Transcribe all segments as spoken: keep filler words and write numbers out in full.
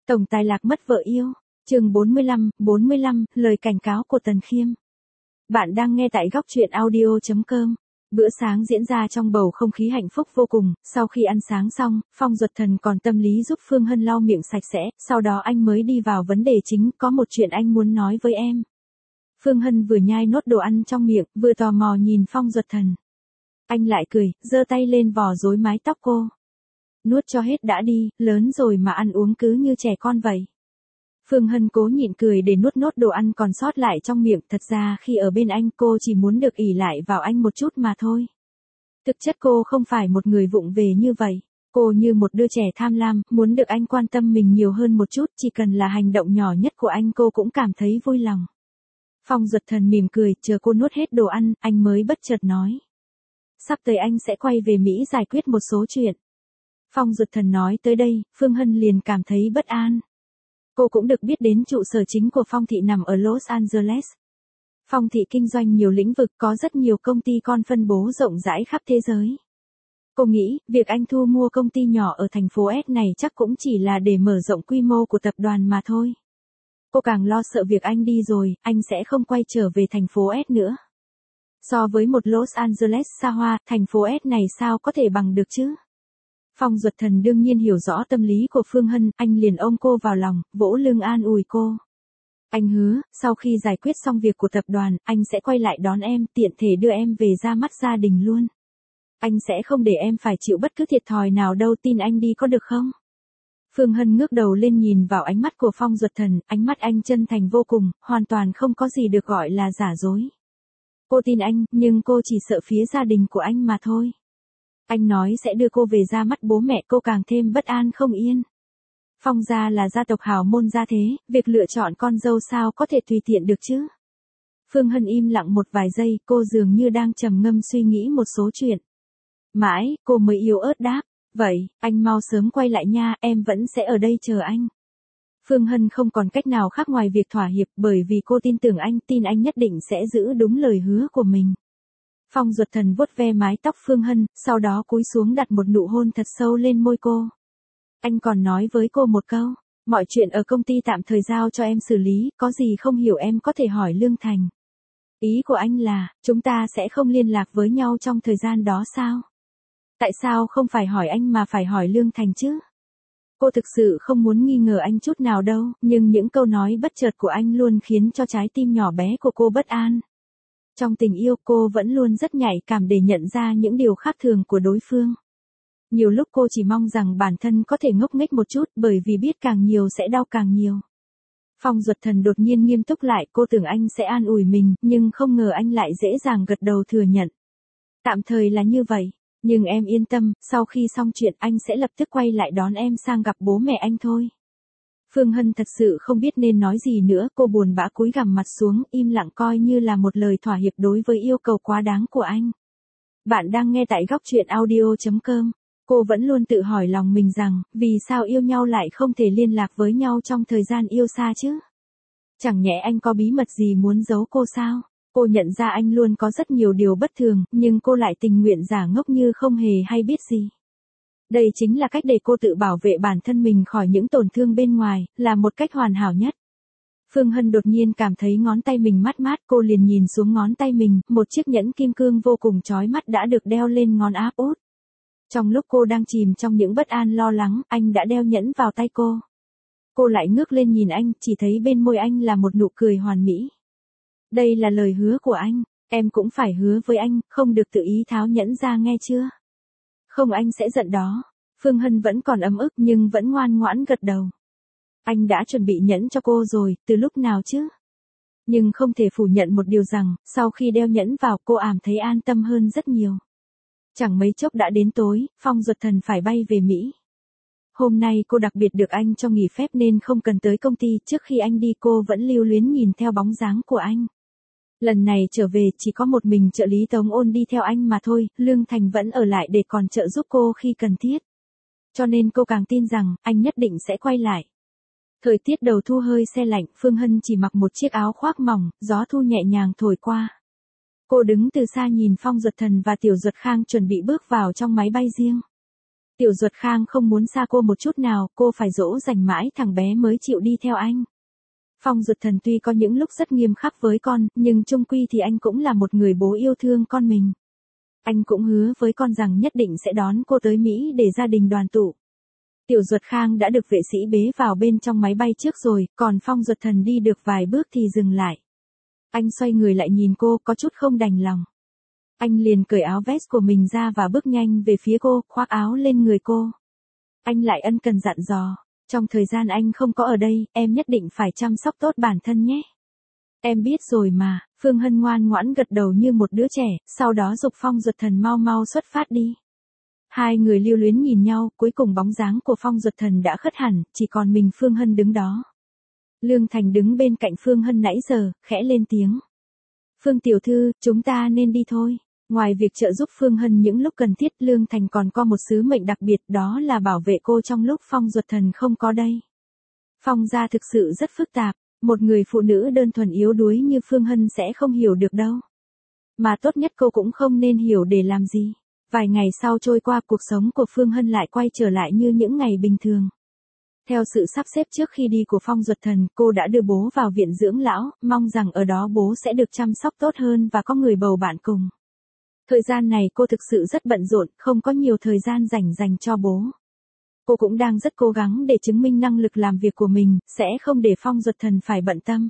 Tổng tài lạc mất vợ yêu. Chương bốn mươi lăm, bốn mươi lăm, lời cảnh cáo của Tần Khiêm. Bạn đang nghe tại góc truyện audio chấm com. Bữa sáng diễn ra trong bầu không khí hạnh phúc vô cùng, sau khi ăn sáng xong, Phong Duật Thần còn tâm lý giúp Phương Hân lau miệng sạch sẽ, sau đó anh mới đi vào vấn đề chính, có một chuyện anh muốn nói với em. Phương Hân vừa nhai nốt đồ ăn trong miệng, vừa tò mò nhìn Phong Duật Thần. Anh lại cười, giơ tay lên vò rối mái tóc cô. Nuốt cho hết đã đi, lớn rồi mà ăn uống cứ như trẻ con vậy. Phương Hân cố nhịn cười để nuốt nốt đồ ăn còn sót lại trong miệng, thật ra khi ở bên anh cô chỉ muốn được ỷ lại vào anh một chút mà thôi. Thực chất cô không phải một người vụng về như vậy, cô như một đứa trẻ tham lam, muốn được anh quan tâm mình nhiều hơn một chút, chỉ cần là hành động nhỏ nhất của anh cô cũng cảm thấy vui lòng. Phong Duật Thần mỉm cười, chờ cô nuốt hết đồ ăn, anh mới bất chợt nói. Sắp tới anh sẽ quay về Mỹ giải quyết một số chuyện. Phong Duật Thần nói tới đây, Phương Hân liền cảm thấy bất an. Cô cũng được biết đến trụ sở chính của Phong Thị nằm ở Los Angeles. Phong Thị kinh doanh nhiều lĩnh vực, có rất nhiều công ty con phân bố rộng rãi khắp thế giới. Cô nghĩ, việc anh thu mua công ty nhỏ ở thành phố S này chắc cũng chỉ là để mở rộng quy mô của tập đoàn mà thôi. Cô càng lo sợ việc anh đi rồi, anh sẽ không quay trở về thành phố S nữa. So với một Los Angeles xa hoa, thành phố S này sao có thể bằng được chứ? Phong Duật Thần đương nhiên hiểu rõ tâm lý của Phương Hân, anh liền ôm cô vào lòng, vỗ lưng an ủi cô. Anh hứa, sau khi giải quyết xong việc của tập đoàn, anh sẽ quay lại đón em, tiện thể đưa em về ra mắt gia đình luôn. Anh sẽ không để em phải chịu bất cứ thiệt thòi nào đâu, tin anh đi có được không? Phương Hân ngước đầu lên nhìn vào ánh mắt của Phong Duật Thần, ánh mắt anh chân thành vô cùng, hoàn toàn không có gì được gọi là giả dối. Cô tin anh, nhưng cô chỉ sợ phía gia đình của anh mà thôi. Anh nói sẽ đưa cô về ra mắt bố mẹ, cô càng thêm bất an không yên. Phong gia là gia tộc hào môn gia thế, việc lựa chọn con dâu sao có thể tùy tiện được chứ? Phương Hân im lặng một vài giây, cô dường như đang trầm ngâm suy nghĩ một số chuyện. Mãi, cô mới yếu ớt đáp, vậy, anh mau sớm quay lại nha, em vẫn sẽ ở đây chờ anh. Phương Hân không còn cách nào khác ngoài việc thỏa hiệp, bởi vì cô tin tưởng anh, tin anh nhất định sẽ giữ đúng lời hứa của mình. Phong Duật Thần vuốt ve mái tóc Phương Hân, sau đó cúi xuống đặt một nụ hôn thật sâu lên môi cô. Anh còn nói với cô một câu, mọi chuyện ở công ty tạm thời giao cho em xử lý, có gì không hiểu em có thể hỏi Lương Thành. Ý của anh là, chúng ta sẽ không liên lạc với nhau trong thời gian đó sao? Tại sao không phải hỏi anh mà phải hỏi Lương Thành chứ? Cô thực sự không muốn nghi ngờ anh chút nào đâu, nhưng những câu nói bất chợt của anh luôn khiến cho trái tim nhỏ bé của cô bất an. Trong tình yêu cô vẫn luôn rất nhạy cảm để nhận ra những điều khác thường của đối phương. Nhiều lúc cô chỉ mong rằng bản thân có thể ngốc nghếch một chút, bởi vì biết càng nhiều sẽ đau càng nhiều. Phong Duật Thần đột nhiên nghiêm túc lại, cô tưởng anh sẽ an ủi mình, nhưng không ngờ anh lại dễ dàng gật đầu thừa nhận. Tạm thời là như vậy, nhưng em yên tâm, sau khi xong chuyện anh sẽ lập tức quay lại đón em sang gặp bố mẹ anh thôi. Phương Hân thật sự không biết nên nói gì nữa, cô buồn bã cúi gằm mặt xuống, im lặng coi như là một lời thỏa hiệp đối với yêu cầu quá đáng của anh. Bạn đang nghe tại góc truyện audio chấm com. Cô vẫn luôn tự hỏi lòng mình rằng, vì sao yêu nhau lại không thể liên lạc với nhau trong thời gian yêu xa chứ? Chẳng nhẽ anh có bí mật gì muốn giấu cô sao? Cô nhận ra anh luôn có rất nhiều điều bất thường, nhưng cô lại tình nguyện giả ngốc như không hề hay biết gì. Đây chính là cách để cô tự bảo vệ bản thân mình khỏi những tổn thương bên ngoài, là một cách hoàn hảo nhất. Phương Hân đột nhiên cảm thấy ngón tay mình mát mát, cô liền nhìn xuống ngón tay mình, một chiếc nhẫn kim cương vô cùng chói mắt đã được đeo lên ngón áp út. Trong lúc cô đang chìm trong những bất an lo lắng, anh đã đeo nhẫn vào tay cô. Cô lại ngước lên nhìn anh, chỉ thấy bên môi anh là một nụ cười hoàn mỹ. Đây là lời hứa của anh, em cũng phải hứa với anh, không được tự ý tháo nhẫn ra nghe chưa? Không, anh sẽ giận đó. Phương Hân vẫn còn ấm ức nhưng vẫn ngoan ngoãn gật đầu. Anh đã chuẩn bị nhẫn cho cô rồi, từ lúc nào chứ? Nhưng không thể phủ nhận một điều rằng, sau khi đeo nhẫn vào cô ảm thấy an tâm hơn rất nhiều. Chẳng mấy chốc đã đến tối, Phong Duật Thần phải bay về Mỹ. Hôm nay cô đặc biệt được anh cho nghỉ phép nên không cần tới công ty, trước khi anh đi cô vẫn lưu luyến nhìn theo bóng dáng của anh. Lần này trở về chỉ có một mình trợ lý Tống Ôn đi theo anh mà thôi, Lương Thành vẫn ở lại để còn trợ giúp cô khi cần thiết. Cho nên cô càng tin rằng, anh nhất định sẽ quay lại. Thời tiết đầu thu hơi se lạnh, Phương Hân chỉ mặc một chiếc áo khoác mỏng, gió thu nhẹ nhàng thổi qua. Cô đứng từ xa nhìn Phong Duật Thần và Tiểu Duật Khang chuẩn bị bước vào trong máy bay riêng. Tiểu Duật Khang không muốn xa cô một chút nào, cô phải dỗ dành mãi thằng bé mới chịu đi theo anh. Phong Duật Thần tuy có những lúc rất nghiêm khắc với con, nhưng chung quy thì anh cũng là một người bố yêu thương con mình. Anh cũng hứa với con rằng nhất định sẽ đón cô tới Mỹ để gia đình đoàn tụ. Tiểu Duật Khang đã được vệ sĩ bế vào bên trong máy bay trước rồi, còn Phong Duật Thần đi được vài bước thì dừng lại. Anh xoay người lại nhìn cô, có chút không đành lòng. Anh liền cởi áo vest của mình ra và bước nhanh về phía cô, khoác áo lên người cô. Anh lại ân cần dặn dò, trong thời gian anh không có ở đây, em nhất định phải chăm sóc tốt bản thân nhé. Em biết rồi mà, Phương Hân ngoan ngoãn gật đầu như một đứa trẻ, sau đó giục Phong Duật Thần mau mau xuất phát đi. Hai người lưu luyến nhìn nhau, cuối cùng bóng dáng của Phong Duật Thần đã khuất hẳn, chỉ còn mình Phương Hân đứng đó. Lương Thành đứng bên cạnh Phương Hân nãy giờ, khẽ lên tiếng. Phương tiểu thư, chúng ta nên đi thôi. Ngoài việc trợ giúp Phương Hân những lúc cần thiết, Lương Thành còn có một sứ mệnh đặc biệt, đó là bảo vệ cô trong lúc Phong Duật Thần không có đây. Phong gia thực sự rất phức tạp, một người phụ nữ đơn thuần yếu đuối như Phương Hân sẽ không hiểu được đâu. Mà tốt nhất cô cũng không nên hiểu để làm gì. Vài ngày sau trôi qua, cuộc sống của Phương Hân lại quay trở lại như những ngày bình thường. Theo sự sắp xếp trước khi đi của Phong Duật Thần, cô đã đưa bố vào viện dưỡng lão, mong rằng ở đó bố sẽ được chăm sóc tốt hơn và có người bầu bạn cùng. Thời gian này cô thực sự rất bận rộn, không có nhiều thời gian dành dành cho bố. Cô cũng đang rất cố gắng để chứng minh năng lực làm việc của mình, sẽ không để Phong Duật Thần phải bận tâm.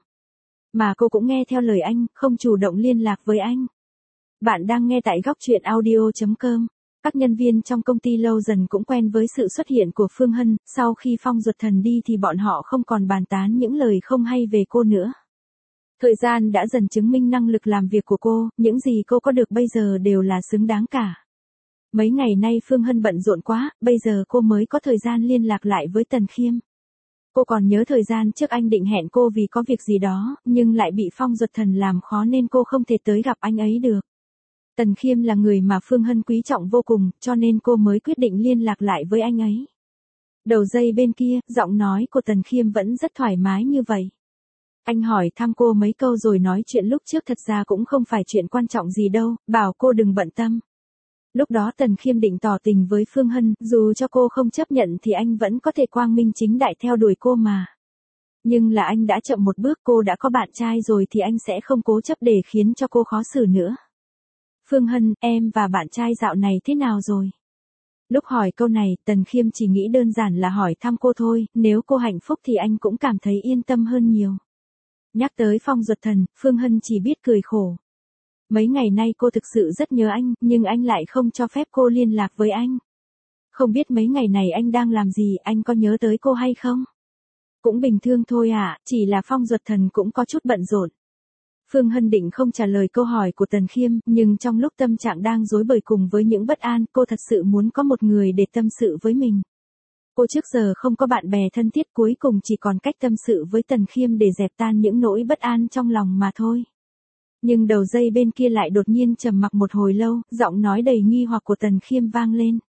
Mà cô cũng nghe theo lời anh, không chủ động liên lạc với anh. Bạn đang nghe tại góc truyện audio chấm com. Các nhân viên trong công ty lâu dần cũng quen với sự xuất hiện của Phương Hân, sau khi Phong Duật Thần đi thì bọn họ không còn bàn tán những lời không hay về cô nữa. Thời gian đã dần chứng minh năng lực làm việc của cô, những gì cô có được bây giờ đều là xứng đáng cả. Mấy ngày nay Phương Hân bận rộn quá, bây giờ cô mới có thời gian liên lạc lại với Tần Khiêm. Cô còn nhớ thời gian trước anh định hẹn cô vì có việc gì đó, nhưng lại bị Phong Duật Thần làm khó nên cô không thể tới gặp anh ấy được. Tần Khiêm là người mà Phương Hân quý trọng vô cùng, cho nên cô mới quyết định liên lạc lại với anh ấy. Đầu dây bên kia, giọng nói của Tần Khiêm vẫn rất thoải mái như vậy. Anh hỏi thăm cô mấy câu rồi nói chuyện lúc trước thật ra cũng không phải chuyện quan trọng gì đâu, bảo cô đừng bận tâm. Lúc đó Tần Khiêm định tỏ tình với Phương Hân, dù cho cô không chấp nhận thì anh vẫn có thể quang minh chính đại theo đuổi cô mà. Nhưng là anh đã chậm một bước, cô đã có bạn trai rồi thì anh sẽ không cố chấp để khiến cho cô khó xử nữa. Phương Hân, em và bạn trai dạo này thế nào rồi? Lúc hỏi câu này, Tần Khiêm chỉ nghĩ đơn giản là hỏi thăm cô thôi, nếu cô hạnh phúc thì anh cũng cảm thấy yên tâm hơn nhiều. Nhắc tới Phong Duật Thần, Phương Hân chỉ biết cười khổ. Mấy ngày nay cô thực sự rất nhớ anh, nhưng anh lại không cho phép cô liên lạc với anh. Không biết mấy ngày này anh đang làm gì, anh có nhớ tới cô hay không? Cũng bình thường thôi ạ, à, chỉ là Phong Duật Thần cũng có chút bận rộn. Phương Hân định không trả lời câu hỏi của Tần Khiêm, nhưng trong lúc tâm trạng đang rối bời cùng với những bất an, cô thật sự muốn có một người để tâm sự với mình. Cô trước giờ không có bạn bè thân thiết, cuối cùng chỉ còn cách tâm sự với Tần Khiêm để dẹp tan những nỗi bất an trong lòng mà thôi. Nhưng đầu dây bên kia lại đột nhiên trầm mặc một hồi lâu, giọng nói đầy nghi hoặc của Tần Khiêm vang lên.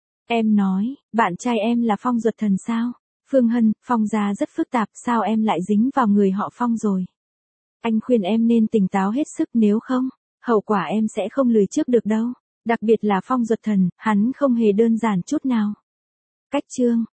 Em nói, bạn trai em là Phong Duật Thần sao? Phương Hân, Phong gia rất phức tạp, sao em lại dính vào người họ Phong rồi? Anh khuyên em nên tỉnh táo hết sức, nếu không, hậu quả em sẽ không lường trước được đâu. Đặc biệt là Phong Duật Thần, hắn không hề đơn giản chút nào. Cách chương